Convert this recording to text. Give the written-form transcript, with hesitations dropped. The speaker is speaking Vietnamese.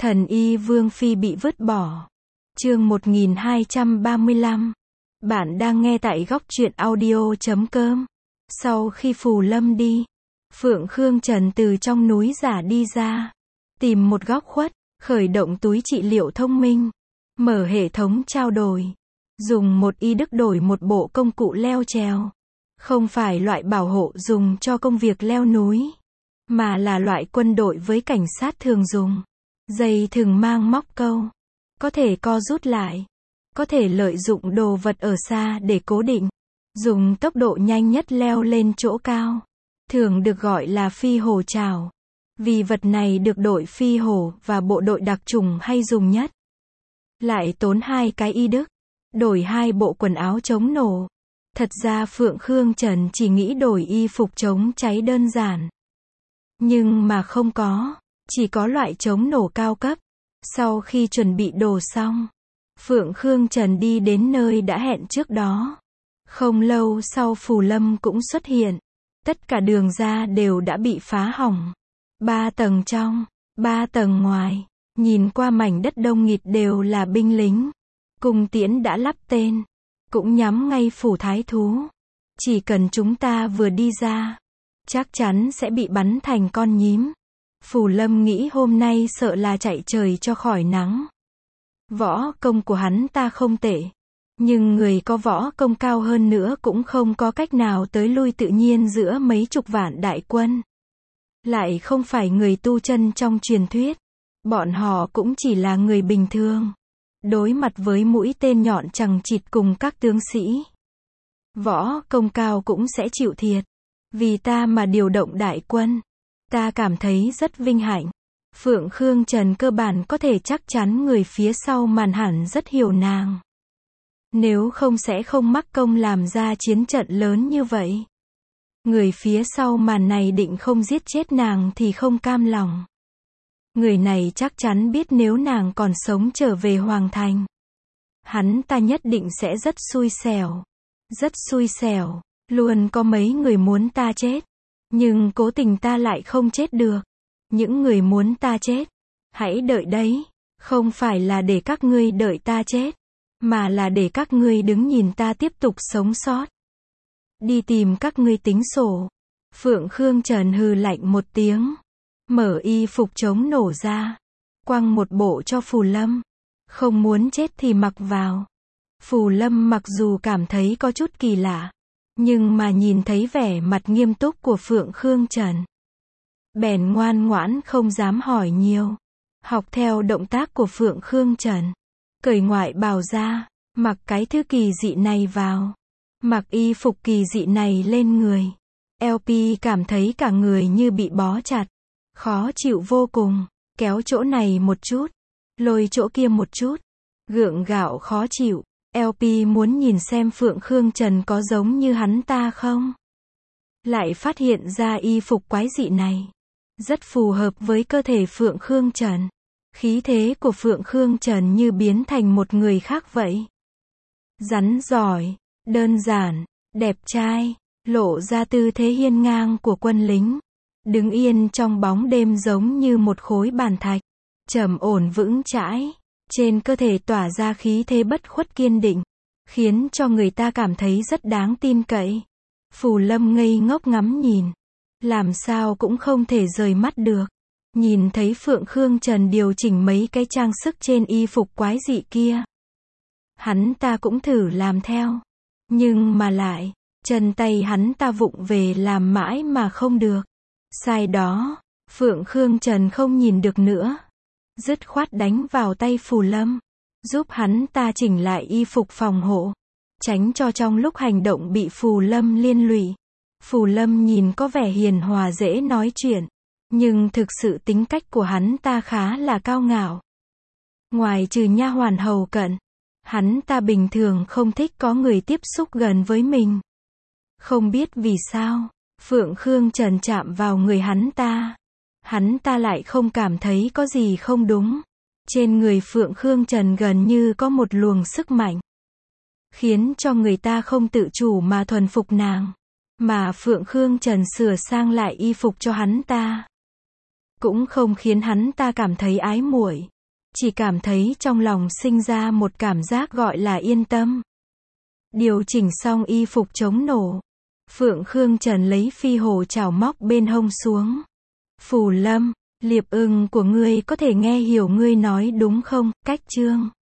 Thần y Vương Phi bị vứt bỏ. Chương 1235. Bạn đang nghe tại góc truyện audio.com. Sau khi Phù Lâm đi, Phượng Khương Trần từ trong núi giả đi ra, tìm một góc khuất, khởi động túi trị liệu thông minh, mở hệ thống trao đổi, dùng một y đức đổi một bộ công cụ leo trèo. Không phải loại bảo hộ dùng cho công việc leo núi, mà là loại quân đội với cảnh sát thường dùng. Dây thừng mang móc câu, có thể co rút lại, có thể lợi dụng đồ vật ở xa để cố định, dùng tốc độ nhanh nhất leo lên chỗ cao, thường được gọi là phi hổ trảo. Vì vật này được đội phi hổ và bộ đội đặc chủng hay dùng nhất. Lại tốn 2 cái y đức, đổi 2 bộ quần áo chống nổ. Thật ra Phượng Khương Trần chỉ nghĩ đổi y phục chống cháy đơn giản. Nhưng mà không có, chỉ có loại chống nổ cao cấp. Sau khi chuẩn bị đồ xong, Phượng Khương Trần đi đến nơi đã hẹn trước đó. Không lâu sau Phù Lâm cũng xuất hiện. Tất cả đường ra đều đã bị phá hỏng. 3 tầng trong, 3 tầng ngoài, nhìn qua mảnh đất đông nghịt đều là binh lính. Cung tiễn đã lắp tên, cũng nhắm ngay phủ thái thú. Chỉ cần chúng ta vừa đi ra, chắc chắn sẽ bị bắn thành con nhím. Phù Lâm nghĩ hôm nay sợ là chạy trời cho khỏi nắng. Võ công của hắn ta không tệ, nhưng người có võ công cao hơn nữa cũng không có cách nào tới lui tự nhiên giữa mấy chục vạn đại quân. Lại không phải người tu chân trong truyền thuyết, bọn họ cũng chỉ là người bình thường, đối mặt với mũi tên nhọn chằng chịt cùng các tướng sĩ. Võ công cao cũng sẽ chịu thiệt. Vì ta mà điều động đại quân, ta cảm thấy rất vinh hạnh. Phượng Khương Trần cơ bản có thể chắc chắn người phía sau màn hẳn rất hiểu nàng. Nếu không sẽ không mắc công làm ra chiến trận lớn như vậy. Người phía sau màn này định không giết chết nàng thì không cam lòng. Người này chắc chắn biết nếu nàng còn sống trở về Hoàng Thành, hắn ta nhất định sẽ rất xui xẻo. Rất xui xẻo. Luôn có mấy người muốn ta chết, nhưng cố tình ta lại không chết được. Những người muốn ta chết, hãy đợi đấy, không phải là để các ngươi đợi ta chết, mà là để các ngươi đứng nhìn ta tiếp tục sống sót. Đi tìm các ngươi tính sổ. Phượng Khương Trần hừ lạnh một tiếng, mở y phục chống nổ ra, quăng một bộ cho Phù Lâm. Không muốn chết thì mặc vào. Phù Lâm mặc dù cảm thấy có chút kỳ lạ, nhưng mà nhìn thấy vẻ mặt nghiêm túc của Phượng Khương Trần, bèn ngoan ngoãn không dám hỏi nhiều. Học theo động tác của Phượng Khương Trần, cởi ngoại bào ra, mặc cái thứ kỳ dị này vào, mặc y phục kỳ dị này lên người. LP cảm thấy cả người như bị bó chặt, khó chịu vô cùng, kéo chỗ này một chút, lôi chỗ kia một chút, gượng gạo khó chịu. LP muốn nhìn xem Phượng Khương Trần có giống như hắn ta không. Lại phát hiện ra y phục quái dị này rất phù hợp với cơ thể Phượng Khương Trần. Khí thế của Phượng Khương Trần như biến thành một người khác vậy. Rắn giỏi, đơn giản, đẹp trai, lộ ra tư thế hiên ngang của quân lính. Đứng yên trong bóng đêm giống như một khối bàn thạch, trầm ổn vững chãi. Trên cơ thể tỏa ra khí thế bất khuất kiên định, khiến cho người ta cảm thấy rất đáng tin cậy. Phù Lâm ngây ngốc ngắm nhìn, làm sao cũng không thể rời mắt được. Nhìn thấy Phượng Khương Trần điều chỉnh mấy cái trang sức trên y phục quái dị kia, hắn ta cũng thử làm theo, nhưng mà lại, chân tay hắn ta vụng về làm mãi mà không được. Sai đó, Phượng Khương Trần không nhìn được nữa, dứt khoát đánh vào tay Phù Lâm, giúp hắn ta chỉnh lại y phục phòng hộ, tránh cho trong lúc hành động bị Phù Lâm liên lụy. Phù Lâm nhìn có vẻ hiền hòa dễ nói chuyện, nhưng thực sự tính cách của hắn ta khá là cao ngạo. Ngoài trừ nha hoàn hầu cận, hắn ta bình thường không thích có người tiếp xúc gần với mình. Không biết vì sao, Phượng Khương Trần chạm vào người hắn ta lại không cảm thấy có gì không đúng. Trên người Phượng Khương Trần gần như có một luồng sức mạnh, khiến cho người ta không tự chủ mà thuần phục nàng. Mà Phượng Khương Trần sửa sang lại y phục cho hắn ta, cũng không khiến hắn ta cảm thấy ái muội, chỉ cảm thấy trong lòng sinh ra một cảm giác gọi là yên tâm. Điều chỉnh xong y phục chống nổ, Phượng Khương Trần lấy phi hồ chảo móc bên hông xuống. Phù Lâm, Liệp Ưng của ngươi có thể nghe hiểu ngươi nói đúng không? Cách chương